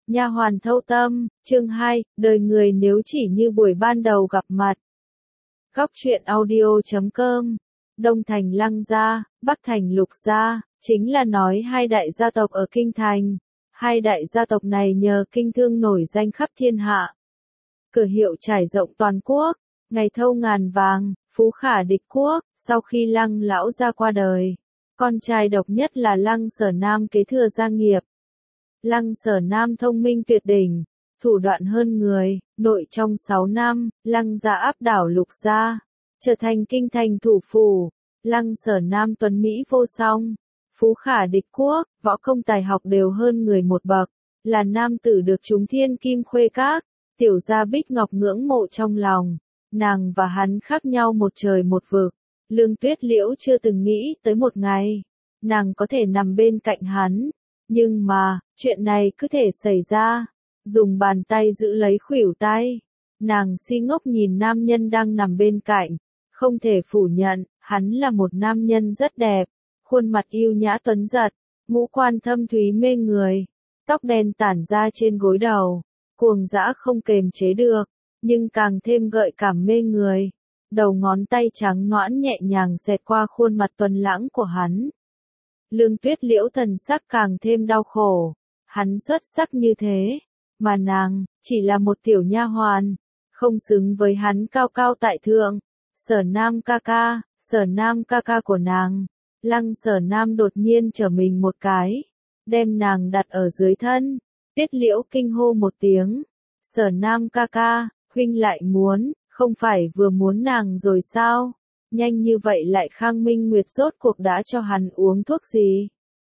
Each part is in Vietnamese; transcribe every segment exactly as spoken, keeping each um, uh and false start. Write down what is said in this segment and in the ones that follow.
Nha hoàn thâu tâm, chương hai, đời người nếu chỉ như buổi ban đầu gặp mặt. Góc truyện audio chấm com, Đông thành Lăng gia, Bắc thành Lục gia, chính là nói hai đại gia tộc ở Kinh thành. Hai đại gia tộc này nhờ kinh thương nổi danh khắp thiên hạ. Cửa hiệu trải rộng toàn quốc, ngày thâu ngàn vàng, phú khả địch quốc. Sau khi Lăng lão gia qua đời, con trai độc nhất là Lăng Sở Nam kế thừa gia nghiệp. Lăng Sở Nam thông minh tuyệt đỉnh, thủ đoạn hơn người, nội trong sáu năm, Lăng gia áp đảo Lục gia, trở thành kinh thành thủ phủ. Lăng Sở Nam tuấn mỹ vô song, phú khả địch quốc, võ công tài học đều hơn người một bậc, là nam tử được chúng thiên kim khuê các, tiểu gia Bích Ngọc ngưỡng mộ trong lòng. Nàng và hắn khác nhau một trời một vực. Lương Tuyết Liễu chưa từng nghĩ tới một ngày nàng có thể nằm bên cạnh hắn, nhưng mà chuyện này cứ thể xảy ra. Dùng bàn tay giữ lấy khuỷu tay, nàng si ngốc nhìn nam nhân đang nằm bên cạnh, không thể phủ nhận, hắn là một nam nhân rất đẹp, khuôn mặt yêu nhã tuấn giật, ngũ quan thâm thúy mê người, tóc đen tản ra trên gối đầu, cuồng dã không kềm chế được, nhưng càng thêm gợi cảm mê người. Đầu ngón tay trắng nõn nhẹ nhàng xẹt qua khuôn mặt tuấn lãng của hắn. Lương Tuyết Liễu thần sắc càng thêm đau khổ, hắn xuất sắc như thế, mà nàng chỉ là một tiểu nha hoàn, không xứng với hắn cao cao tại thượng. Sở Nam ca ca, Sở Nam ca ca của nàng. Lăng Sở Nam đột nhiên trở mình một cái, đem nàng đặt ở dưới thân. Tuyết Liễu kinh hô một tiếng, Sở Nam ca ca, huynh lại muốn, không phải vừa muốn nàng rồi sao? Nhanh như vậy lại Khang Minh Nguyệt rốt cuộc đã cho hắn uống thuốc gì?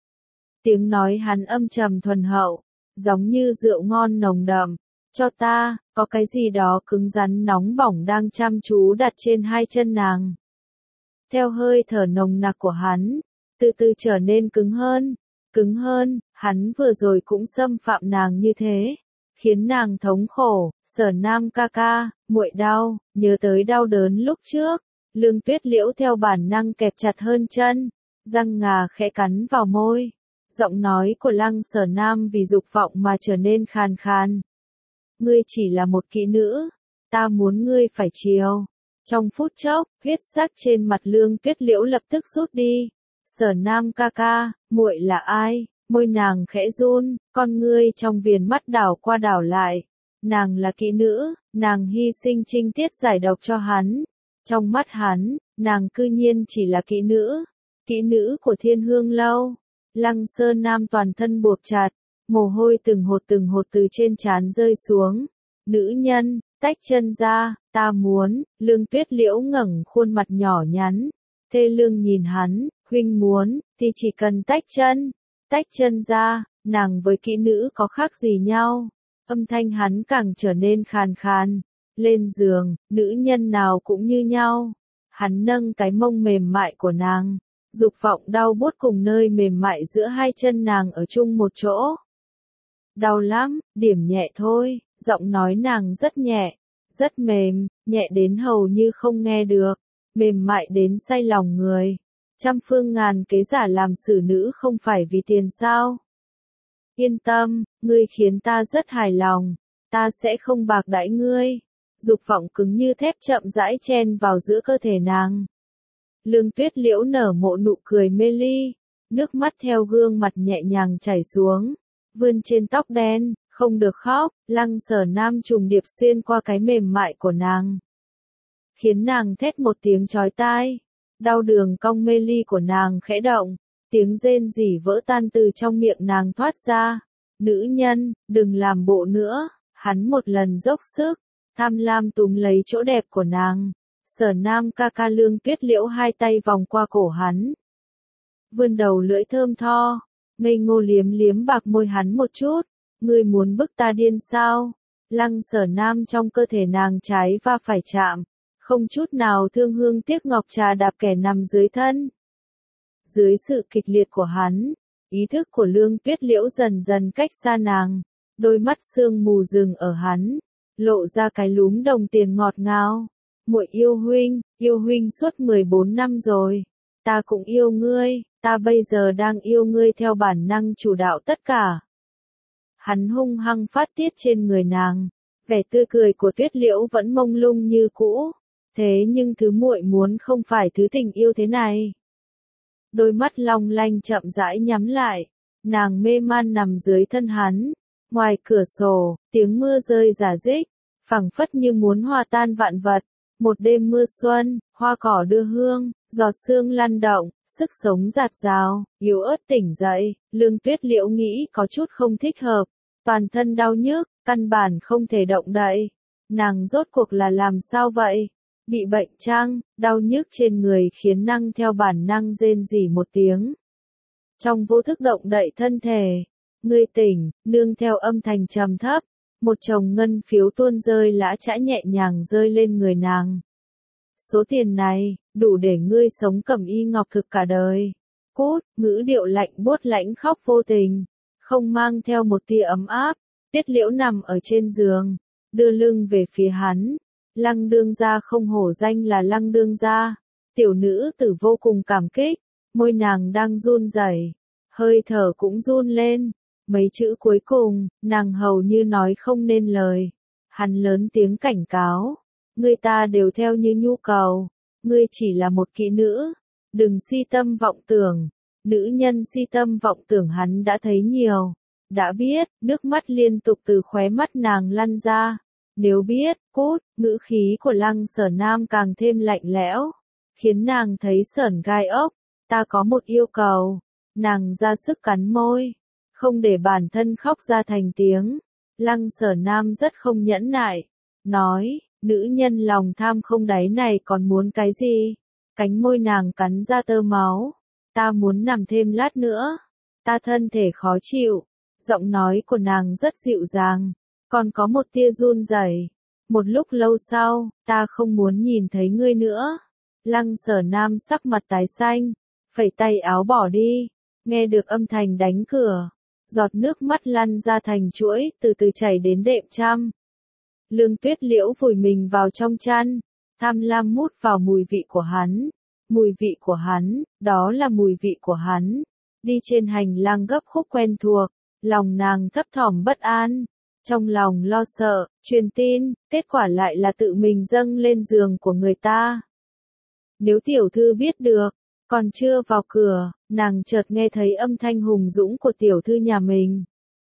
Tiếng nói hắn âm trầm thuần hậu, giống như rượu ngon nồng đậm. Cho ta, có cái gì đó cứng rắn nóng bỏng đang chăm chú đặt trên hai chân nàng. Theo hơi thở nồng nặc của hắn, từ từ trở nên cứng hơn, cứng hơn, hắn vừa rồi cũng xâm phạm nàng như thế, khiến nàng thống khổ. Sở Nam ca ca, muội đau, nhớ tới đau đớn lúc trước. Lương Tuyết Liễu theo bản năng kẹp chặt hơn chân, răng ngà khẽ cắn vào môi. Giọng nói của Lăng Sở Nam vì dục vọng mà trở nên khàn khàn. Ngươi chỉ là một kỹ nữ, ta muốn ngươi phải chiều. Trong phút chốc, huyết sắc trên mặt Lương Tuyết Liễu lập tức rút đi. Sở Nam ca ca, muội là ai? Môi nàng khẽ run, con ngươi trong viền mắt đảo qua đảo lại. Nàng là kỹ nữ, nàng hy sinh trinh tiết giải độc cho hắn. Trong mắt hắn, nàng cư nhiên chỉ là kỹ nữ, kỹ nữ của Thiên Hương Lâu. Lăng Sơn Nam toàn thân buộc chặt, mồ hôi từng hột từng hột từ trên trán rơi xuống. Nữ nhân, tách chân ra, ta muốn. Lương Tuyết Liễu ngẩng khuôn mặt nhỏ nhắn, thê lương nhìn hắn, huynh muốn, thì chỉ cần tách chân, tách chân ra. Nàng với kỹ nữ có khác gì nhau? Âm thanh hắn càng trở nên khàn khàn. Lên giường, nữ nhân nào cũng như nhau. Hắn nâng cái mông mềm mại của nàng, dục vọng đau buốt cùng nơi mềm mại giữa hai chân nàng ở chung một chỗ. Đau lắm, điểm nhẹ thôi. Giọng nói nàng rất nhẹ, rất mềm, nhẹ đến hầu như không nghe được, mềm mại đến say lòng người. Trăm phương ngàn kế giả làm xử nữ không phải vì tiền sao? Yên tâm, ngươi khiến ta rất hài lòng, ta sẽ không bạc đãi ngươi. Dục vọng cứng như thép chậm rãi chen vào giữa cơ thể nàng. Lương Tuyết Liễu nở mộ nụ cười mê ly, nước mắt theo gương mặt nhẹ nhàng chảy xuống, vươn trên tóc đen. Không được khóc. Lăng Sở Nam trùng điệp xuyên qua cái mềm mại của nàng, khiến nàng thét một tiếng chói tai. Đau đường cong mê ly của nàng khẽ động, tiếng rên rỉ vỡ tan từ trong miệng nàng thoát ra. Nữ nhân, đừng làm bộ nữa. Hắn một lần dốc sức, tham lam túm lấy chỗ đẹp của nàng. Sở Nam ca ca. Lương Tuyết Liễu hai tay vòng qua cổ hắn, vươn đầu lưỡi thơm tho, ngây ngô liếm liếm bạc môi hắn một chút. Ngươi muốn bức ta điên sao? Lăng Sở Nam trong cơ thể nàng trái và phải chạm, không chút nào thương hương tiếc ngọc trà đạp kẻ nằm dưới thân. Dưới sự kịch liệt của hắn, ý thức của Lương Tuyết Liễu dần dần cách xa nàng, đôi mắt sương mù dừng ở hắn, lộ ra cái lúm đồng tiền ngọt ngào. Muội yêu huynh, yêu huynh suốt mười bốn năm rồi. Ta cũng yêu ngươi, ta bây giờ đang yêu ngươi theo bản năng chủ đạo tất cả. hắn hung hăng phát tiết trên người nàng. Vẻ tươi cười của Tuyết Liễu vẫn mông lung như cũ, thế nhưng thứ muội muốn không phải thứ tình yêu thế này. Đôi mắt long lanh chậm rãi nhắm lại, nàng mê man nằm dưới thân hắn. Ngoài cửa sổ, tiếng mưa rơi rả rích, phảng phất như muốn hòa tan vạn vật. Một đêm mưa xuân, hoa cỏ đưa hương, giọt sương lăn động, sức sống dạt dào, yếu ớt tỉnh dậy. Lương Tuyết Liễu nghĩ có chút không thích hợp, toàn thân đau nhức, căn bản không thể động đậy. Nàng rốt cuộc là làm sao vậy? Bị bệnh chăng? Đau nhức trên người khiến nàng theo bản năng rên rỉ một tiếng. Trong vô thức động đậy thân thể, ngươi tỉnh, nương theo âm thanh trầm thấp, một chồng ngân phiếu tuôn rơi lã chã nhẹ nhàng rơi lên người nàng. Số tiền này, đủ để ngươi sống cẩm y ngọc thực cả đời. Cút, ngữ điệu lạnh buốt lãnh khóc vô tình, không mang theo một tia ấm áp. Tuyết Liễu nằm ở trên giường, đưa lưng về phía hắn. Lăng đương gia không hổ danh là Lăng đương gia. Tiểu nữ tử vô cùng cảm kích, môi nàng đang run rẩy, hơi thở cũng run lên. Mấy chữ cuối cùng, nàng hầu như nói không nên lời. Hắn lớn tiếng cảnh cáo, người ta đều theo như nhu cầu, ngươi chỉ là một kỹ nữ, đừng si tâm vọng tưởng. Nữ nhân si tâm vọng tưởng hắn đã thấy nhiều, đã biết, nước mắt liên tục từ khóe mắt nàng lăn ra. Nếu biết, cút, ngữ khí của Lăng Sở Nam càng thêm lạnh lẽo, khiến nàng thấy sởn gai ốc. Ta có một yêu cầu. Nàng ra sức cắn môi, không để bản thân khóc ra thành tiếng. Lăng Sở Nam rất không nhẫn nại, nói, nữ nhân lòng tham không đáy này còn muốn cái gì? Cánh môi nàng cắn ra tơ máu. Ta muốn nằm thêm lát nữa. Ta thân thể khó chịu. Giọng nói của nàng rất dịu dàng, còn có một tia run rẩy. Một lúc lâu sau, ta không muốn nhìn thấy ngươi nữa. Lăng Sở Nam sắc mặt tái xanh, phẩy tay áo bỏ đi. Nghe được âm thanh đánh cửa, giọt nước mắt lăn ra thành chuỗi, từ từ chảy đến đệm chăn. Lương Tuyết Liễu vùi mình vào trong chăn, tham lam mút vào mùi vị của hắn. Mùi vị của hắn, đó là mùi vị của hắn. Đi trên hành lang gấp khúc quen thuộc, lòng nàng thấp thỏm bất an. Trong lòng lo sợ, truyền tin, kết quả lại là tự mình dâng lên giường của người ta. Nếu tiểu thư biết được, còn chưa vào cửa, nàng chợt nghe thấy âm thanh hùng dũng của tiểu thư nhà mình.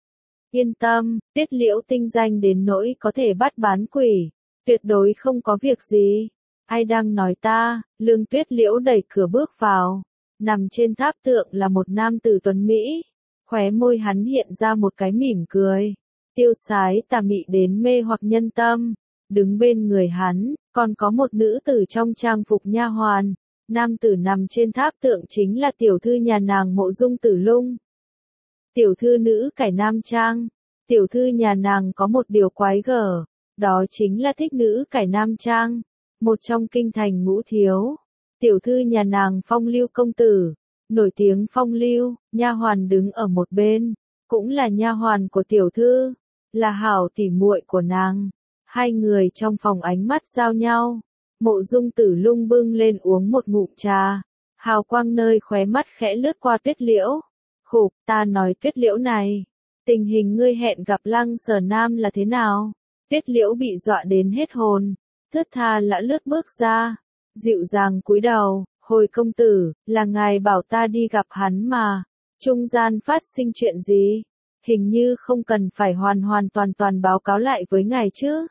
Yên tâm, Tuyết Liễu tinh danh đến nỗi có thể bắt bán quỷ, tuyệt đối không có việc gì. Ai đang nói ta? Lương Tuyết Liễu đẩy cửa bước vào, nằm trên tháp tượng là một nam tử tuấn Mỹ, khóe môi hắn hiện ra một cái mỉm cười, tiêu sái tà mị đến mê hoặc nhân tâm. Đứng bên người hắn, còn có một nữ tử trong trang phục nha hoàn. Nam tử nằm trên tháp tượng chính là tiểu thư nhà nàng Mộ Dung Tử Lung. Tiểu thư nữ cải nam trang. Tiểu thư nhà nàng có một điều quái gở, đó chính là thích nữ cải nam trang. Một trong kinh thành ngũ thiếu. Tiểu thư nhà nàng Phong Lưu công tử, nổi tiếng phong lưu. Nha hoàn đứng ở một bên, cũng là nha hoàn của tiểu thư, là hảo tỉ muội của nàng. Hai người trong phòng ánh mắt giao nhau. Mộ Dung Tử Lung bưng lên uống một ngụm trà, hào quang nơi khóe mắt khẽ lướt qua Tuyết Liễu. Khục, ta nói Tuyết Liễu này, tình hình ngươi hẹn gặp Lăng Sở Nam là thế nào? Tuyết Liễu bị dọa đến hết hồn, thướt tha lã lướt bước ra, dịu dàng cúi đầu, hồi công tử, là ngài bảo ta đi gặp hắn mà, trung gian phát sinh chuyện gì? Hình như không cần phải hoàn hoàn toàn toàn báo cáo lại với ngài chứ.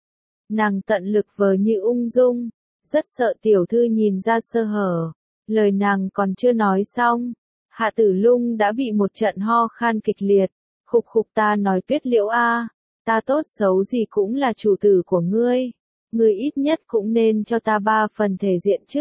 Nàng tận lực vờ như ung dung, rất sợ tiểu thư nhìn ra sơ hở. Lời nàng còn chưa nói xong, Hạ Tử Lung đã bị một trận ho khan kịch liệt. Khục khục, ta nói Tuyết Liễu a, ta tốt xấu gì cũng là chủ tử của ngươi, ngươi ít nhất cũng nên cho ta ba phần thể diện chứ.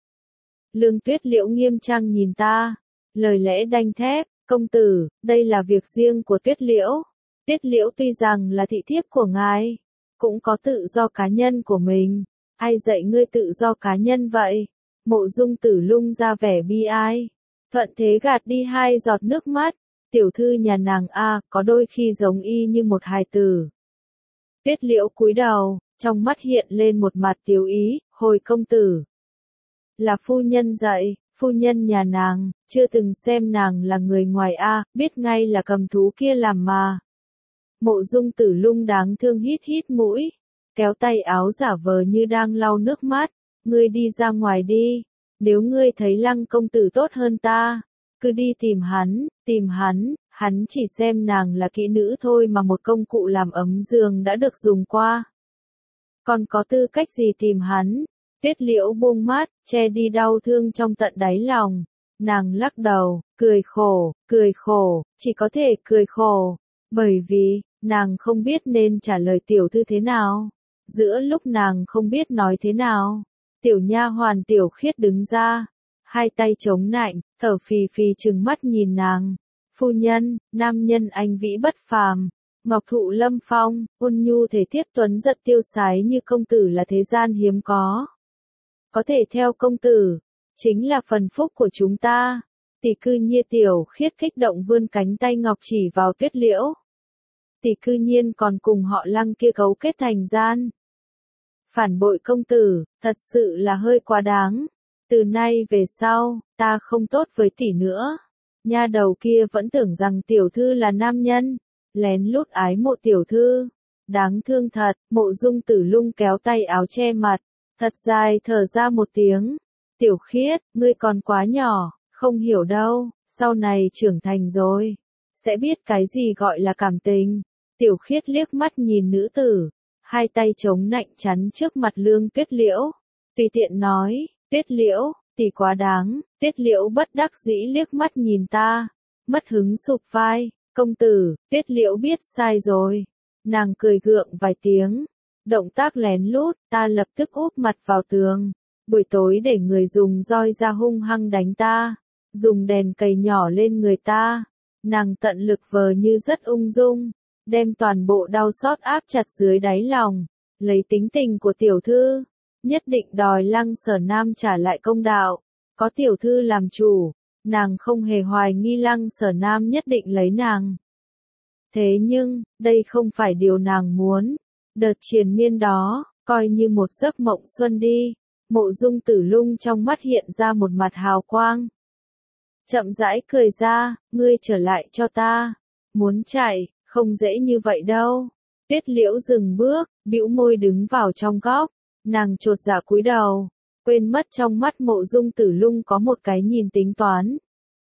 Lương Tuyết Liễu nghiêm trang nhìn ta, lời lẽ đanh thép, công tử, đây là việc riêng của Tuyết Liễu. Tuyết Liễu tuy rằng là thị thiếp của ngài, cũng có tự do cá nhân của mình. Ai dạy ngươi tự do cá nhân vậy? Mộ Dung Tử Lung ra vẻ bi ai, thuận thế gạt đi hai giọt nước mắt. Tiểu thư nhà nàng a, có đôi khi giống y như một hài tử. Tuyết Liễu cúi đầu, trong mắt hiện lên một mặt tiếu ý, hồi công tử. Là phu nhân dạy, phu nhân nhà nàng, chưa từng xem nàng là người ngoài a, biết ngay là cầm thú kia làm mà. Mộ Dung Tử Lung đáng thương hít hít mũi, kéo tay áo giả vờ như đang lau nước mắt, ngươi đi ra ngoài đi, nếu ngươi thấy Lăng công tử tốt hơn ta, cứ đi tìm hắn, tìm hắn, hắn chỉ xem nàng là kỹ nữ thôi mà một công cụ làm ấm giường đã được dùng qua. Còn có tư cách gì tìm hắn? Tuyết Liễu buông mắt, che đi đau thương trong tận đáy lòng. Nàng lắc đầu, cười khổ, cười khổ, chỉ có thể cười khổ, bởi vì, nàng không biết nên trả lời tiểu thư thế nào. Giữa lúc nàng không biết nói thế nào, tiểu nha hoàn Tiểu Khiết đứng ra, hai tay chống nạnh, thở phì phì trừng mắt nhìn nàng. Phu nhân, nam nhân anh vĩ bất phàm, ngọc thụ lâm phong, ôn nhu thể thiếp tuấn giật tiêu sái như công tử là thế gian hiếm có. Có thể theo công tử, chính là phần phúc của chúng ta. Tỷ cư nhiên Tiểu Khiết kích động vươn cánh tay ngọc chỉ vào Tuyết Liễu. Tỷ cư nhiên còn cùng họ Lăng kia cấu kết thành gian. Phản bội công tử, thật sự là hơi quá đáng. Từ nay về sau, ta không tốt với tỷ nữa. Nha đầu kia vẫn tưởng rằng tiểu thư là nam nhân, lén lút ái mộ tiểu thư. Đáng thương thật, Mộ Dung Tử Lung kéo tay áo che mặt, thật dài thở ra một tiếng. Tiểu Khiết, ngươi còn quá nhỏ, không hiểu đâu, sau này trưởng thành rồi, sẽ biết cái gì gọi là cảm tình. Tiểu Khiết liếc mắt nhìn nữ tử, hai tay chống nạnh chắn trước mặt Lương Tuyết Liễu, tùy tiện nói, Tuyết Liễu, tỷ quá đáng. Tuyết Liễu bất đắc dĩ liếc mắt nhìn ta, mất hứng sụp vai, công tử. Tuyết Liễu biết sai rồi, nàng cười gượng vài tiếng, động tác lén lút, ta lập tức úp mặt vào tường, buổi tối để người dùng roi ra hung hăng đánh ta, dùng đèn cầy nhỏ lên người ta. Nàng tận lực vờ như rất ung dung, đem toàn bộ đau xót áp chặt dưới đáy lòng, lấy tính tình của tiểu thư, nhất định đòi Lăng Sở Nam trả lại công đạo. Có tiểu thư làm chủ, nàng không hề hoài nghi Lăng Sở Nam nhất định lấy nàng. Thế nhưng, đây không phải điều nàng muốn. Đợt triền miên đó, coi như một giấc mộng xuân đi. Mộ Dung Tử Lung trong mắt hiện ra một mặt hào quang. Chậm rãi cười ra, ngươi trở lại cho ta. Muốn chạy, không dễ như vậy đâu. Tuyết Liễu dừng bước, bĩu môi đứng vào trong góc. Nàng chột dạ cúi đầu, quên mất trong mắt Mộ Dung Tử Lung có một cái nhìn tính toán.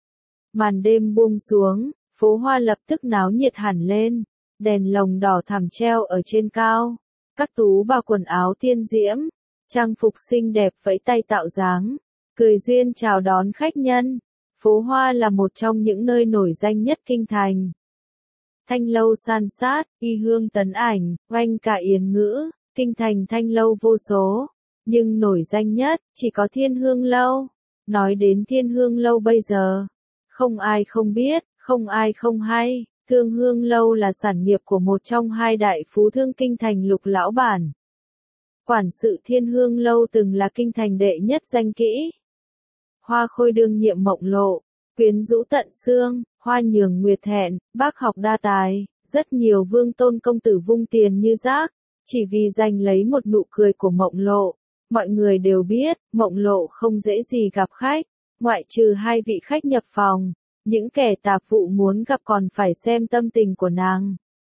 Màn đêm buông xuống, phố hoa lập tức náo nhiệt hẳn lên, đèn lồng đỏ thẳm treo ở trên cao, các tú bà quần áo tiên diễm, trang phục xinh đẹp vẫy tay tạo dáng, cười duyên chào đón khách nhân. Phố hoa là một trong những nơi nổi danh nhất kinh thành. Thanh lâu san sát, y hương tấn ảnh, oanh cả yến ngữ, kinh thành thanh lâu vô số. Nhưng nổi danh nhất, chỉ có Thiên Hương Lâu. Nói đến Thiên Hương Lâu bây giờ, không ai không biết, không ai không hay, Thương Hương Lâu là sản nghiệp của một trong hai đại phú thương kinh thành Lục lão bản. Quản sự Thiên Hương Lâu từng là kinh thành đệ nhất danh kỹ. Hoa khôi đương nhiệm Mộng Lộ, quyến rũ tận xương, hoa nhường nguyệt thẹn, bác học đa tài, rất nhiều vương tôn công tử vung tiền như rác, chỉ vì giành lấy một nụ cười của Mộng Lộ. Mọi người đều biết, Mộng Lộ không dễ gì gặp khách, ngoại trừ hai vị khách nhập phòng, những kẻ tạp vụ muốn gặp còn phải xem tâm tình của nàng.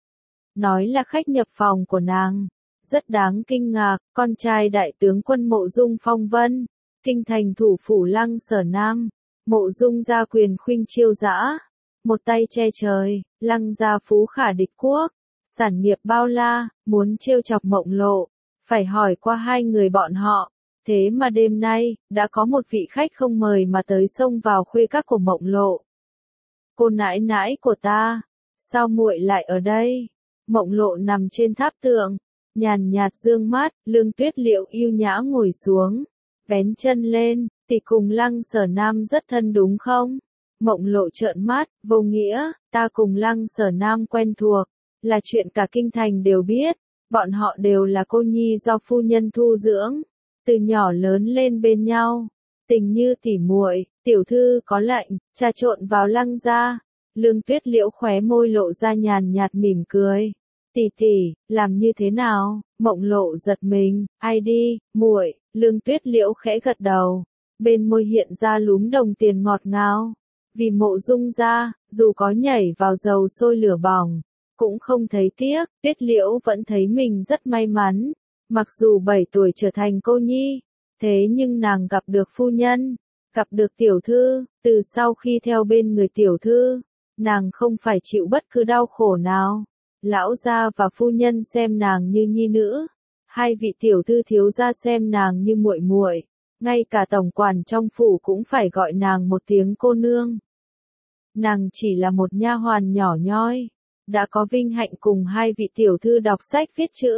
Nói là khách nhập phòng của nàng, rất đáng kinh ngạc, con trai đại tướng quân Mộ Dung Phong Vân, kinh thành thủ phủ Lăng Sở Nam, Mộ Dung gia quyền khuynh chiêu dã, một tay che trời, Lăng gia phú khả địch quốc, sản nghiệp bao la, muốn trêu chọc Mộng Lộ, phải hỏi qua hai người bọn họ. Thế mà đêm nay, đã có một vị khách không mời mà tới xông vào khuê các của Mộng Lộ. Cô nãi nãi của ta, sao muội lại ở đây? Mộng Lộ nằm trên tháp tượng, nhàn nhạt dương mắt, Lương Tuyết Liễu yêu nhã ngồi xuống, vén chân lên, tỷ cùng Lăng Sở Nam rất thân đúng không? Mộng Lộ trợn mắt, vô nghĩa, ta cùng Lăng Sở Nam quen thuộc, là chuyện cả kinh thành đều biết, bọn họ đều là cô nhi do phu nhân thu dưỡng, từ nhỏ lớn lên bên nhau, tình như tỉ muội. Tiểu thư có lệnh, trà trộn vào Lăng gia. Lương Tuyết Liễu khóe môi lộ ra nhàn nhạt mỉm cười. Tỷ tỷ, làm như thế nào? Mộng Lộ giật mình, ai đi, muội. Lương Tuyết Liễu khẽ gật đầu, bên môi hiện ra lúm đồng tiền ngọt ngào. Vì Mộ Dung gia, dù có nhảy vào dầu sôi lửa bỏng, cũng không thấy tiếc, Tuyết Liễu vẫn thấy mình rất may mắn. Mặc dù bảy tuổi trở thành cô nhi, thế nhưng nàng gặp được phu nhân, gặp được tiểu thư, từ sau khi theo bên người tiểu thư, nàng không phải chịu bất cứ đau khổ nào. Lão gia và phu nhân xem nàng như nhi nữ, hai vị tiểu thư thiếu gia xem nàng như muội muội, ngay cả tổng quản trong phủ cũng phải gọi nàng một tiếng cô nương. Nàng chỉ là một nha hoàn nhỏ nhoi, đã có vinh hạnh cùng hai vị tiểu thư đọc sách viết chữ,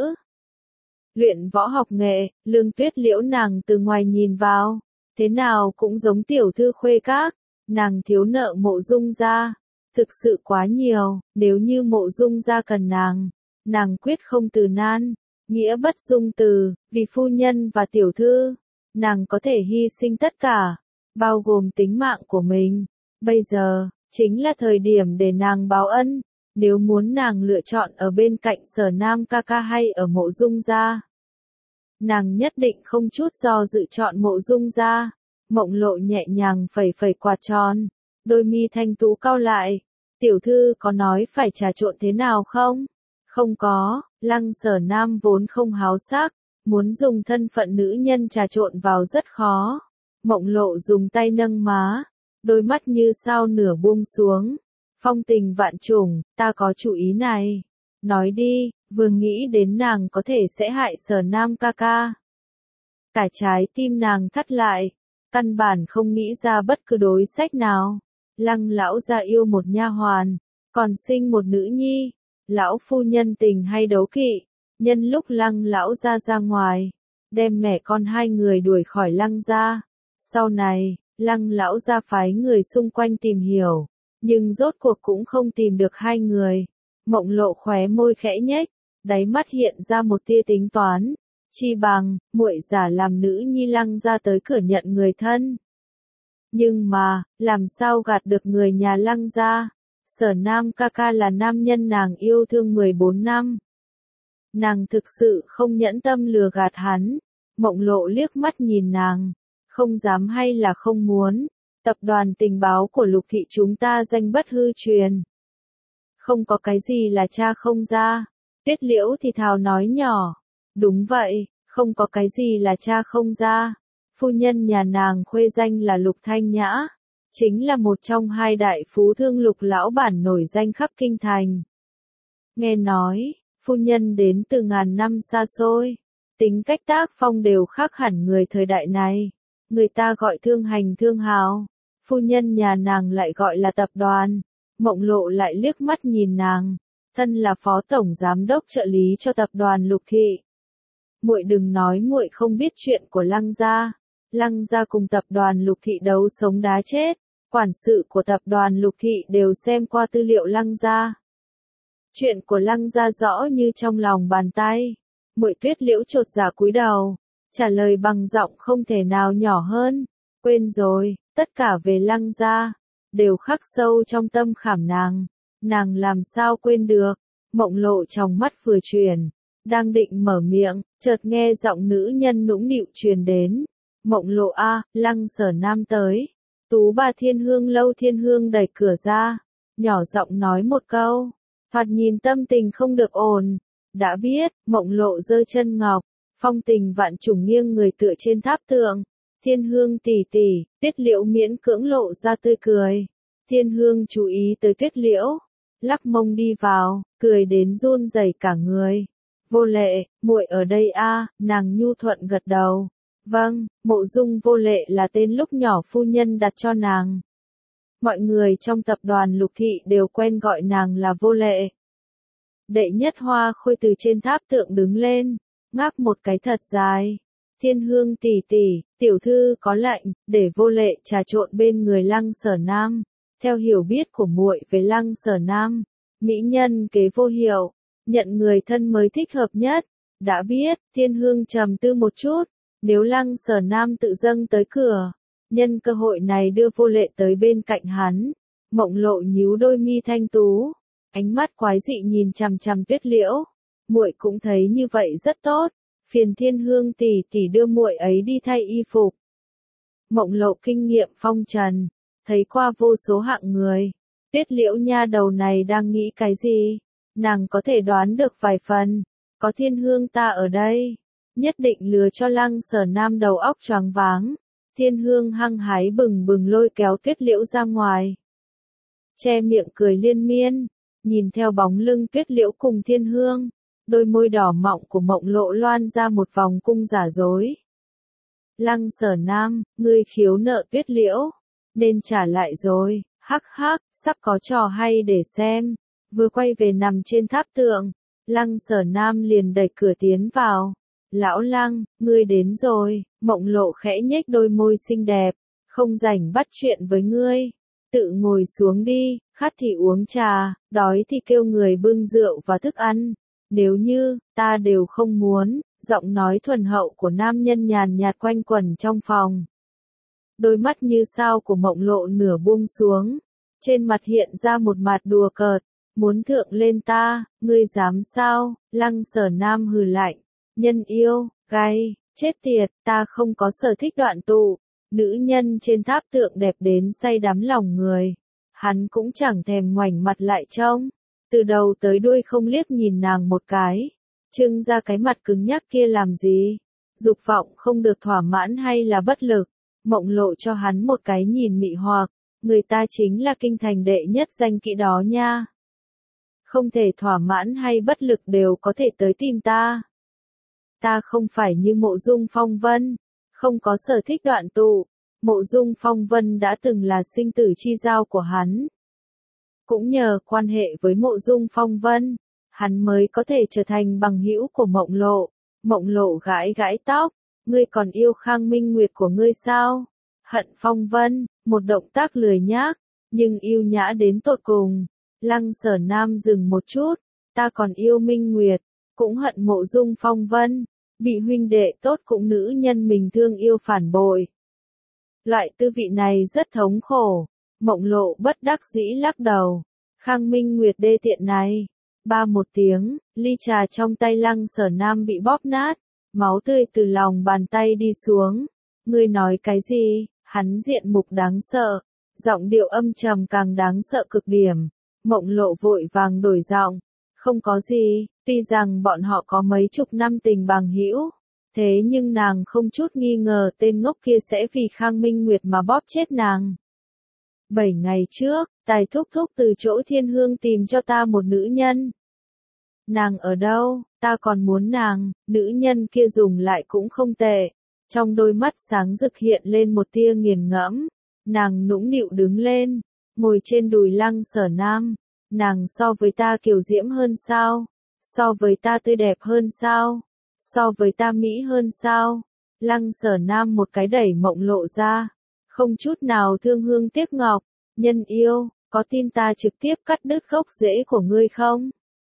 luyện võ học nghệ. Lương Tuyết Liễu nàng từ ngoài nhìn vào, thế nào cũng giống tiểu thư khuê các, nàng thiếu nợ Mộ Dung gia, thực sự quá nhiều, nếu như Mộ Dung gia cần nàng, nàng quyết không từ nan, nghĩa bất dung từ, vì phu nhân và tiểu thư, nàng có thể hy sinh tất cả, bao gồm tính mạng của mình. Bây giờ, chính là thời điểm để nàng báo ân, nếu muốn nàng lựa chọn ở bên cạnh Sở Nam ca ca hay ở Mộ Dung gia, nàng nhất định không chút do dự chọn Mộ Dung gia. Mộng Lộ nhẹ nhàng phẩy phẩy quạt tròn, đôi mi thanh tú cau lại. Tiểu thư có nói phải trà trộn thế nào không? Không có, Lăng Sở Nam vốn không háo sắc, muốn dùng thân phận nữ nhân trà trộn vào rất khó. Mộng Lộ dùng tay nâng má, đôi mắt như sao nửa buông xuống. Phong tình vạn trùng, ta có chủ ý này. Nói đi, vừa nghĩ đến nàng có thể sẽ hại Sở Nam ca ca. Cả trái tim nàng thắt lại, căn bản không nghĩ ra bất cứ đối sách nào. Lăng lão gia yêu một nha hoàn, còn sinh một nữ nhi, lão phu nhân tình hay đấu kỵ, nhân lúc Lăng lão gia ra ngoài, đem mẹ con hai người đuổi khỏi Lăng gia. Sau này, Lăng lão gia phái người xung quanh tìm hiểu, nhưng rốt cuộc cũng không tìm được hai người. Mộng Lộ khóe môi khẽ nhếch, đáy mắt hiện ra một tia tính toán, chi bằng muội giả làm nữ nhi Lăng gia tới cửa nhận người thân. Nhưng mà, làm sao gạt được người nhà Lăng gia? Sở Nam ca ca là nam nhân nàng yêu thương mười bốn năm. Nàng thực sự không nhẫn tâm lừa gạt hắn. Mộng Lộ liếc mắt nhìn nàng, không dám hay là không muốn. Tập đoàn tình báo của Lục thị chúng ta danh bất hư truyền. Không có cái gì là cha không ra. Tuyết Liễu thì thào nói nhỏ. Đúng vậy, không có cái gì là cha không ra. Phu nhân nhà nàng khuê danh là Lục Thanh Nhã, chính là một trong hai đại phú thương Lục lão bản nổi danh khắp kinh thành. Nghe nói, phu nhân đến từ ngàn năm xa xôi, tính cách tác phong đều khác hẳn người thời đại này. Người ta gọi thương hành thương hào, phu nhân nhà nàng lại gọi là tập đoàn. Mộng Lộ lại liếc mắt nhìn nàng, thân là phó tổng giám đốc trợ lý cho tập đoàn Lục thị. Muội đừng nói muội không biết chuyện của Lăng gia. Lăng gia cùng tập đoàn Lục thị đấu sống đá chết, quản sự của tập đoàn Lục thị đều xem qua tư liệu Lăng gia. Chuyện của Lăng gia rõ như trong lòng bàn tay. Muội Tuyết Liễu chột dạ cúi đầu, trả lời bằng giọng không thể nào nhỏ hơn. Quên rồi, tất cả về Lăng gia đều khắc sâu trong tâm khảm nàng, nàng làm sao quên được. Mộng Lộ trong mắt vừa chuyển, đang định mở miệng, chợt nghe giọng nữ nhân nũng nịu truyền đến. Mộng Lộ a, Lăng Sở Nam tới. Tú bà Thiên Hương lâu Thiên Hương đẩy cửa ra, nhỏ giọng nói một câu, thoạt nhìn tâm tình không được ổn. Đã biết, Mộng Lộ giơ chân ngọc, phong tình vạn trùng nghiêng người tựa trên tháp tượng. Thiên Hương tỷ tỷ, Tuyết Liễu miễn cưỡng lộ ra tươi cười. Thiên Hương chú ý tới Tuyết Liễu, lắc mông đi vào, cười đến run rẩy cả người. Vô Lệ, muội ở đây a, nàng nhu thuận gật đầu. Vâng, Mộ Dung Vô Lệ là tên lúc nhỏ phu nhân đặt cho nàng. Mọi người trong tập đoàn Lục thị đều quen gọi nàng là Vô Lệ. Đệ Nhất Hoa Khôi từ trên tháp tượng đứng lên, ngáp một cái thật dài. Thiên Hương tỷ tỷ, tiểu thư có lệnh, để Vô Lệ trà trộn bên người Lăng Sở Nam. Theo hiểu biết của muội về Lăng Sở Nam, mỹ nhân kế vô hiệu, nhận người thân mới thích hợp nhất. Đã biết, Thiên Hương trầm tư một chút, nếu Lăng Sở Nam tự dâng tới cửa, nhân cơ hội này đưa Vô Lệ tới bên cạnh hắn. Mộng Lộ nhíu đôi mi thanh tú, ánh mắt quái dị nhìn chằm chằm Tuyết Liễu. Muội cũng thấy như vậy rất tốt, phiền Thiên Hương tỷ tỷ đưa muội ấy đi thay y phục. Mộng Lộ kinh nghiệm phong trần, thấy qua vô số hạng người. Tuyết Liễu nha đầu này đang nghĩ cái gì? nàng có thể đoán được vài phần, có Thiên Hương ta ở đây, nhất định lừa cho Lăng Sở Nam đầu óc choáng váng. Thiên Hương hăng hái bừng bừng lôi kéo Tuyết Liễu ra ngoài. Che miệng cười liên miên, nhìn theo bóng lưng Tuyết Liễu cùng Thiên Hương, đôi môi đỏ mọng của Mộng Lộ loan ra một vòng cung giả dối. Lăng Sở Nam, ngươi khiếu nợ Tuyết Liễu, nên trả lại rồi, hắc hắc, sắp có trò hay để xem. Vừa quay về nằm trên tháp tượng, Lăng Sở Nam liền đẩy cửa tiến vào. Lão Lăng, ngươi đến rồi, Mộng Lộ khẽ nhếch đôi môi xinh đẹp, không rảnh bắt chuyện với ngươi. Tự ngồi xuống đi, khát thì uống trà, đói thì kêu người bưng rượu và thức ăn. Nếu như, ta đều không muốn, giọng nói thuần hậu của nam nhân nhàn nhạt quanh quẩn trong phòng. Đôi mắt như sao của Mộng Lộ nửa buông xuống, trên mặt hiện ra một mặt đùa cợt, muốn thượng lên ta, ngươi dám sao? Lăng Sở Nam hừ lạnh, nhân yêu, gay, chết tiệt, ta không có sở thích đoạn tụ. Nữ nhân trên tháp tượng đẹp đến say đắm lòng người, hắn cũng chẳng thèm ngoảnh mặt lại trông, từ đầu tới đuôi không liếc nhìn nàng một cái, trưng ra cái mặt cứng nhắc kia làm gì? Dục vọng không được thỏa mãn hay là bất lực? Mộng Lộ cho hắn một cái nhìn mị hoặc, người ta chính là kinh thành đệ nhất danh kỹ đó nha. Không thể thỏa mãn hay bất lực đều có thể tới tìm ta. Ta không phải như Mộ Dung Phong Vân, không có sở thích đoạn tụ. Mộ Dung Phong Vân đã từng là sinh tử chi giao của hắn. Cũng nhờ quan hệ với Mộ Dung Phong Vân, hắn mới có thể trở thành bằng hữu của Mộng Lộ. Mộng Lộ gãi gãi tóc, ngươi còn yêu Khang Minh Nguyệt của ngươi sao? Hận Phong Vân, một động tác lười nhác, nhưng yêu nhã đến tột cùng. Lăng Sở Nam dừng một chút, ta còn yêu Minh Nguyệt, cũng hận Mộ Dung Phong Vân, bị huynh đệ tốt cũng nữ nhân mình thương yêu phản bội. Loại tư vị này rất thống khổ. Mộng Lộ bất đắc dĩ lắc đầu. Khang Minh Nguyệt đê tiện này. Ba một tiếng, ly trà trong tay Lăng Sở Nam bị bóp nát, máu tươi từ lòng bàn tay đi xuống. Ngươi nói cái gì? Hắn diện mục đáng sợ, giọng điệu âm trầm càng đáng sợ cực điểm. Mộng Lộ vội vàng đổi giọng, không có gì, tuy rằng bọn họ có mấy chục năm tình bằng hữu, thế nhưng nàng không chút nghi ngờ tên ngốc kia sẽ vì Khang Minh Nguyệt mà bóp chết nàng. Bảy ngày trước, Tài thúc thúc từ chỗ Thiên Hương tìm cho ta một nữ nhân. Nàng ở đâu? Ta còn muốn nàng. Nữ nhân kia dùng lại cũng không tệ. Trong đôi mắt sáng rực hiện lên một tia nghiền ngẫm. Nàng nũng nịu đứng lên, ngồi trên đùi Lăng Sở Nam. Nàng so với ta kiều diễm hơn sao? So với ta tươi đẹp hơn sao? So với ta mỹ hơn sao? Lăng Sở Nam một cái đẩy Mộng Lộ ra, không chút nào thương hương tiếc ngọc. Nhân yêu, có tin ta trực tiếp cắt đứt gốc rễ của ngươi không?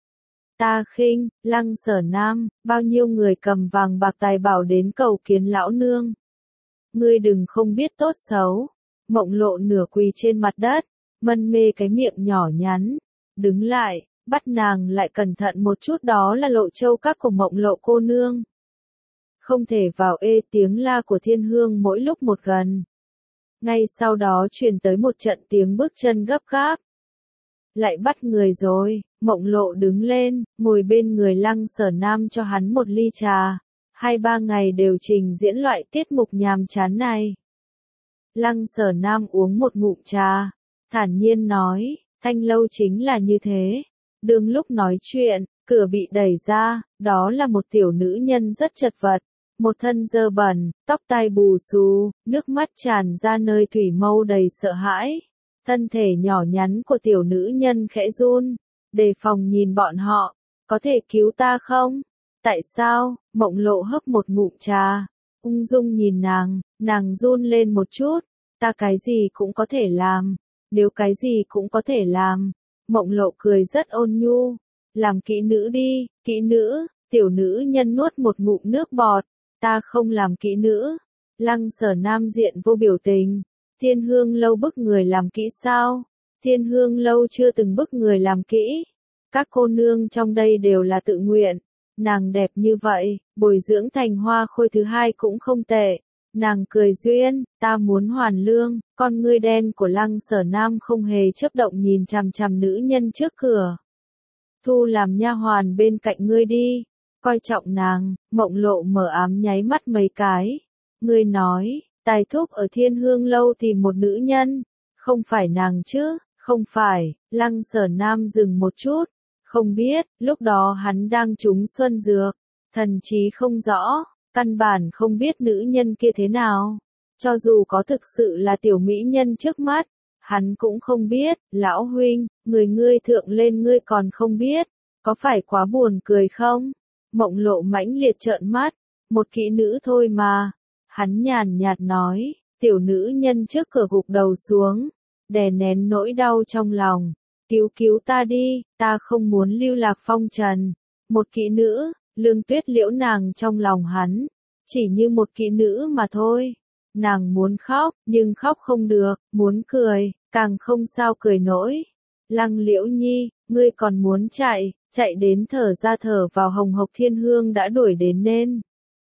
Ta khinh, Lăng Sở Nam, bao nhiêu người cầm vàng bạc tài bảo đến cầu kiến lão nương. Ngươi đừng không biết tốt xấu. Mộng Lộ nửa quỳ trên mặt đất, mân mê cái miệng nhỏ nhắn. Đứng lại, bắt nàng lại cẩn thận một chút, đó là Lộ Châu các của Mộng Lộ cô nương. Không thể vào ê tiếng la của Thiên Hương mỗi lúc một gần. Ngay sau đó truyền tới một trận tiếng bước chân gấp gáp. Lại bắt người rồi. Mộng Lộ đứng lên, ngồi bên người Lăng Sở Nam cho hắn một ly trà. Hai ba ngày đều trình diễn loại tiết mục nhàm chán này. Lăng Sở Nam uống một ngụm trà, thản nhiên nói, Thanh lâu chính là như thế. Đương lúc nói chuyện, cửa bị đẩy ra, đó là một tiểu nữ nhân rất chật vật. Một thân dơ bẩn, tóc tai bù xù, nước mắt tràn ra nơi thủy mâu đầy sợ hãi. Thân thể nhỏ nhắn của tiểu nữ nhân khẽ run, đề phòng nhìn bọn họ, có thể cứu ta không? Tại sao? Mộng Lộ hấp một ngụm trà, ung dung nhìn nàng, nàng run lên một chút, ta cái gì cũng có thể làm, nếu cái gì cũng có thể làm. Mộng Lộ cười rất ôn nhu, làm kỹ nữ đi, kỹ nữ, tiểu nữ nhân nuốt một ngụm nước bọt. Ta không làm kỹ nữ. Lăng Sở Nam diện vô biểu tình. Thiên Hương lâu bức người làm kỹ sao? Thiên Hương lâu chưa từng bức người làm kỹ. Các cô nương trong đây đều là tự nguyện. Nàng đẹp như vậy, bồi dưỡng thành hoa khôi thứ hai cũng không tệ. Nàng cười duyên, ta muốn hoàn lương. Con ngươi đen của Lăng Sở Nam không hề chớp động nhìn chằm chằm nữ nhân trước cửa. thu làm nha hoàn bên cạnh ngươi đi, coi trọng nàng. Mộng Lộ mở ám nháy mắt mấy cái. Ngươi nói, Tài thúc ở Thiên Hương lâu tìm một nữ nhân, không phải nàng chứ? Không phải. Lăng Sở Nam dừng một chút, không biết, lúc đó hắn đang trúng xuân dược, thần trí không rõ, căn bản không biết nữ nhân kia thế nào. Cho dù có thực sự là tiểu mỹ nhân trước mắt, hắn cũng không biết. Lão huynh, người ngươi thượng lên ngươi còn không biết, có phải quá buồn cười không? Mộng Lộ mãnh liệt trợn mắt, một kỹ nữ thôi mà. Hắn nhàn nhạt nói, tiểu nữ nhân trước cửa gục đầu xuống, đè nén nỗi đau trong lòng. Cứu cứu ta đi, ta không muốn lưu lạc phong trần. Một kỹ nữ, Lương Tuyết Liễu nàng trong lòng hắn, chỉ như một kỹ nữ mà thôi. Nàng muốn khóc, nhưng khóc không được, muốn cười, càng không sao cười nổi. Lăng Liễu Nhi, ngươi còn muốn chạy, chạy đến thở ra thở vào hồng hộc thiên hương đã đuổi đến nên.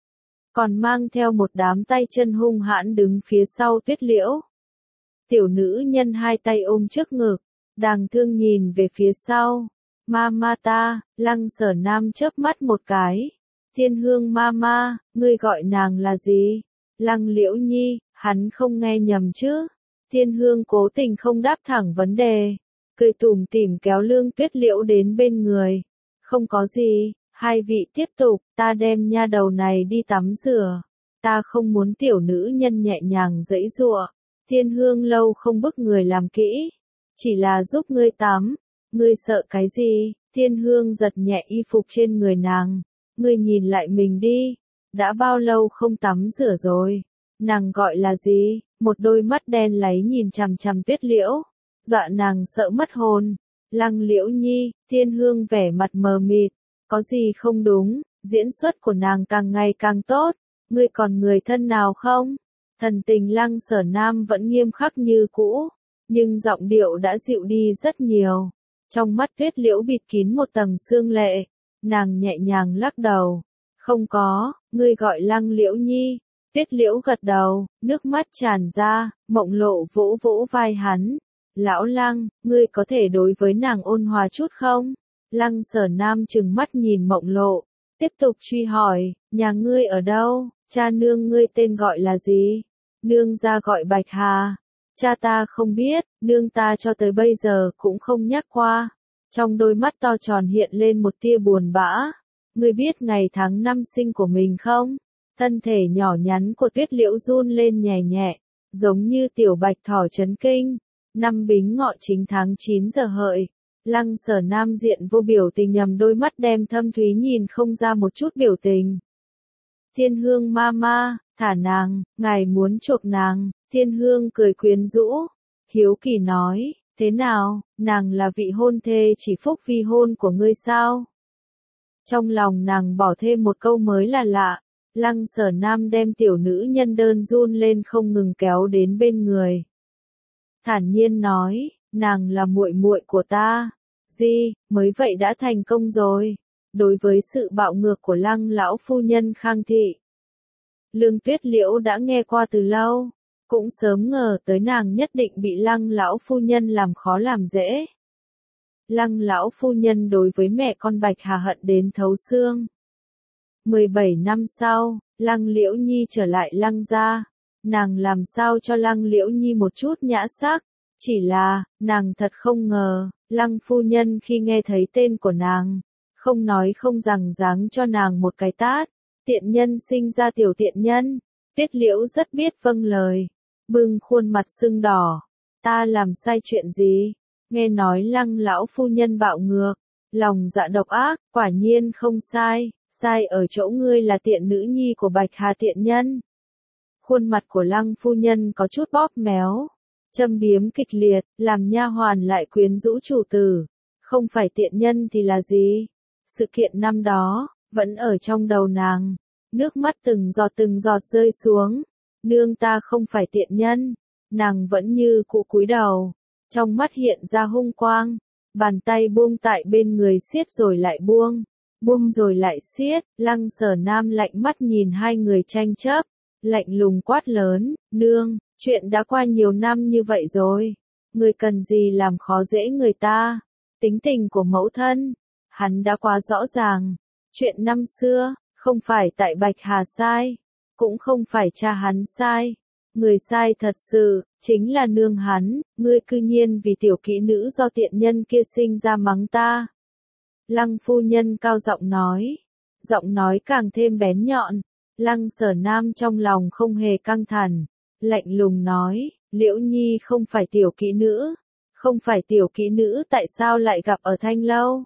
Còn mang theo một đám tay chân hung hãn đứng phía sau Tuyết Liễu. Tiểu nữ nhân hai tay ôm trước ngực, đáng thương nhìn về phía sau. Mama ta, Lăng Sở Nam chớp mắt một cái. Thiên Hương mama, ngươi gọi nàng là gì? Lăng Liễu Nhi, hắn không nghe nhầm chứ? Thiên Hương cố tình không đáp thẳng vấn đề, cười tủm tỉm kéo Lương Tuyết Liễu đến bên người. Không có gì, hai vị tiếp tục, ta đem nha đầu này đi tắm rửa. Ta không muốn tiểu nữ nhân nhẹ nhàng giãy giụa. Thiên Hương lâu không bức người làm kỹ, chỉ là giúp ngươi tắm. Ngươi sợ cái gì? Thiên Hương giật nhẹ y phục trên người nàng. Ngươi nhìn lại mình đi, đã bao lâu không tắm rửa rồi? Nàng gọi là gì? Một đôi mắt đen láy nhìn chằm chằm Tuyết Liễu, dọa nàng sợ mất hồn. Lăng Liễu Nhi, Thiên Hương vẻ mặt mờ mịt, có gì không đúng? Diễn xuất của nàng càng ngày càng tốt. Ngươi còn người thân nào không? Thần tình Lăng Sở Nam vẫn nghiêm khắc như cũ, nhưng giọng điệu đã dịu đi rất nhiều. Trong mắt Tuyết Liễu bịt kín một tầng sương lệ, nàng nhẹ nhàng lắc đầu. Không có, ngươi gọi Lăng Liễu Nhi. Tuyết Liễu gật đầu, nước mắt tràn ra. Mộng Lộ vỗ vỗ vai hắn. Lão Lăng, ngươi có thể đối với nàng ôn hòa chút không? Lăng Sở Nam trừng mắt nhìn Mộng Lộ, tiếp tục truy hỏi, nhà ngươi ở đâu? Cha nương ngươi tên gọi là gì? Nương gia gọi Bạch Hà. Cha ta không biết, nương ta cho tới bây giờ cũng không nhắc qua. Trong đôi mắt to tròn hiện lên một tia buồn bã. Ngươi biết ngày tháng năm sinh của mình không? Thân thể nhỏ nhắn của Tuyết Liễu run lên nhẹ nhẹ, giống như tiểu bạch thỏ chấn kinh. Năm Bính Ngọ chính tháng chín giờ hợi. Lăng Sở Nam diện vô biểu tình nhầm đôi mắt đem thâm thúy nhìn không ra một chút biểu tình. Thiên Hương mama, thả nàng, ngài muốn chuộc nàng. Thiên Hương cười quyến rũ, hiếu kỳ nói, thế nào, nàng là vị hôn thê chỉ phúc vi hôn của ngươi sao? Trong lòng nàng bỏ thêm một câu mới là lạ. Lăng Sở Nam đem tiểu nữ nhân đơn run lên không ngừng kéo đến bên người. Thản nhiên nói, nàng là muội muội của ta. Gì, mới vậy đã thành công rồi. Đối với sự bạo ngược của Lăng lão phu nhân Khang thị, Lương Tuyết Liễu đã nghe qua từ lâu, cũng sớm ngờ tới nàng nhất định bị Lăng lão phu nhân làm khó làm dễ. Lăng lão phu nhân đối với mẹ con Bạch Hà hận đến thấu xương. mười bảy năm sau, Lăng Liễu Nhi trở lại Lăng gia, nàng làm sao cho Lăng Liễu Nhi một chút nhã sắc, chỉ là, nàng thật không ngờ, Lăng phu nhân khi nghe thấy tên của nàng, không nói không rằng giáng cho nàng một cái tát. Tiện nhân sinh ra tiểu tiện nhân. Tuyết Liễu rất biết vâng lời, bưng khuôn mặt sưng đỏ. Ta làm sai chuyện gì? Nghe nói Lăng lão phu nhân bạo ngược, lòng dạ độc ác, quả nhiên không sai, sai ở chỗ ngươi là tiện nữ nhi của Bạch Hà tiện nhân. Khuôn mặt của Lăng phu nhân có chút bóp méo, châm biếm kịch liệt, làm nha hoàn lại quyến rũ chủ tử, không phải tiện nhân thì là gì? Sự kiện năm đó vẫn ở trong đầu nàng, nước mắt từng giọt từng giọt rơi xuống. Nương ta không phải tiện nhân. Nàng vẫn như cũ cúi đầu, trong mắt hiện ra hung quang, bàn tay buông tại bên người siết rồi lại buông, buông rồi lại siết. Lăng Sở Nam lạnh mắt nhìn hai người tranh chấp, lạnh lùng quát lớn, nương, chuyện đã qua nhiều năm như vậy rồi, người cần gì làm khó dễ người ta? Tính tình của mẫu thân, Hắn đã quá rõ ràng. Chuyện năm xưa, không phải tại Bạch Hà sai, cũng không phải cha hắn sai. Người sai thật sự, chính là nương hắn, ngươi cư nhiên vì tiểu kỹ nữ do tiện nhân kia sinh ra mắng ta. Lăng phu nhân cao giọng nói, giọng nói càng thêm bén nhọn. Lăng Sở Nam trong lòng không hề căng thẳng, lạnh lùng nói, Liễu Nhi không phải tiểu kỹ nữ, không phải tiểu kỹ nữ tại sao lại gặp ở Thanh Lâu?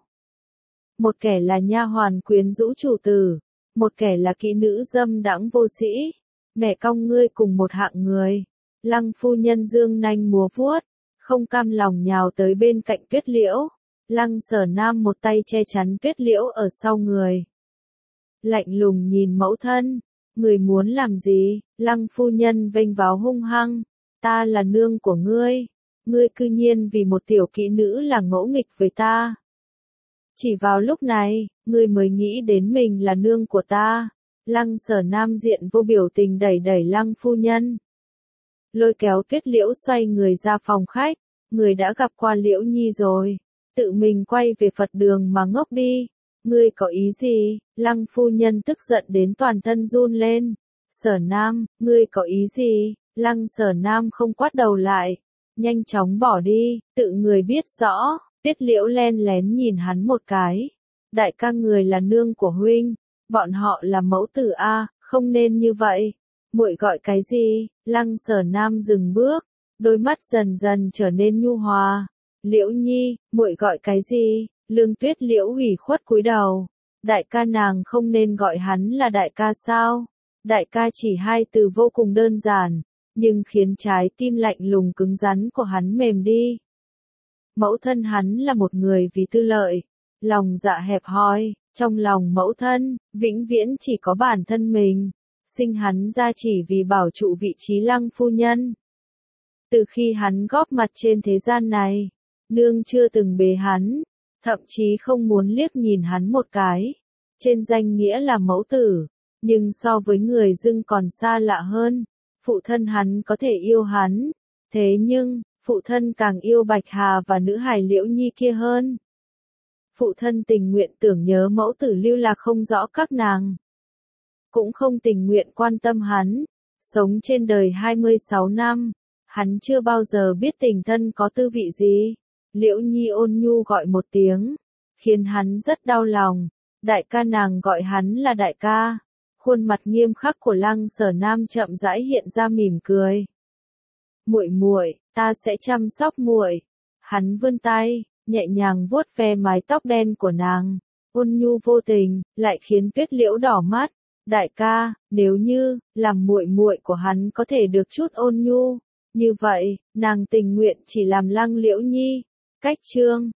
Một kẻ là nha hoàn quyến rũ chủ tử, một kẻ là kỹ nữ dâm đãng vô sĩ, mẹ cong ngươi cùng một hạng người. Lăng phu nhân dương nanh múa vuốt, không cam lòng nhào tới bên cạnh Tuyết Liễu. Lăng Sở Nam một tay che chắn Tuyết Liễu ở sau người. Lạnh lùng nhìn mẫu thân, người muốn làm gì? Lăng phu nhân vênh váo hung hăng, ta là nương của ngươi, ngươi cư nhiên vì một tiểu kỹ nữ là ngỗ nghịch với ta. Chỉ vào lúc này, ngươi mới nghĩ đến mình là nương của ta. Lăng Sở Nam diện vô biểu tình đẩy đẩy Lăng phu nhân, lôi kéo Tuyết Liễu xoay người ra phòng khách. Người đã gặp qua Liễu Nhi rồi, tự mình quay về Phật đường mà ngốc đi. Ngươi có ý gì? Lăng phu nhân tức giận đến toàn thân run lên. Sở Nam, ngươi có ý gì? Lăng Sở Nam không quát đầu lại, nhanh chóng bỏ đi, tự người biết rõ. Tuyết Liễu len lén nhìn hắn một cái. Đại ca người là nương của huynh, bọn họ là mẫu tử a, không nên như vậy. Muội gọi cái gì? Lăng Sở Nam dừng bước, đôi mắt dần dần trở nên nhu hòa. Liễu Nhi, muội gọi cái gì? Lương Tuyết Liễu ủy khuất cúi đầu. Đại ca nàng không nên gọi hắn là đại ca sao? Đại ca chỉ hai từ vô cùng đơn giản, nhưng khiến trái tim lạnh lùng cứng rắn của hắn mềm đi. Mẫu thân hắn là một người vì tư lợi, lòng dạ hẹp hòi, trong lòng mẫu thân, vĩnh viễn chỉ có bản thân mình. Sinh hắn ra chỉ vì bảo trụ vị trí Lăng phu nhân. Từ khi hắn góp mặt trên thế gian này, nương chưa từng bế hắn, thậm chí không muốn liếc nhìn hắn một cái. Trên danh nghĩa là mẫu tử, nhưng so với người dưng còn xa lạ hơn. Phụ thân hắn có thể yêu hắn, thế nhưng, phụ thân càng yêu Bạch Hà và nữ hài Liễu Nhi kia hơn. Phụ thân tình nguyện tưởng nhớ mẫu tử lưu lạc không rõ các nàng, cũng không tình nguyện quan tâm hắn. Sống trên đời hai mươi sáu năm, hắn chưa bao giờ biết tình thân có tư vị gì. Liễu Nhi ôn nhu gọi một tiếng, khiến hắn rất đau lòng. Đại ca nàng gọi hắn là đại ca. Khuôn mặt nghiêm khắc của Lăng Sở Nam chậm rãi hiện ra mỉm cười. Muội muội, ta sẽ chăm sóc muội. Hắn vươn tay, nhẹ nhàng vuốt ve mái tóc đen của nàng, ôn nhu vô tình, lại khiến Tuyết Liễu đỏ mắt. Đại ca, nếu như làm muội muội của hắn có thể được chút ôn nhu, như vậy, nàng tình nguyện chỉ làm Lăng Liễu Nhi. Cách chương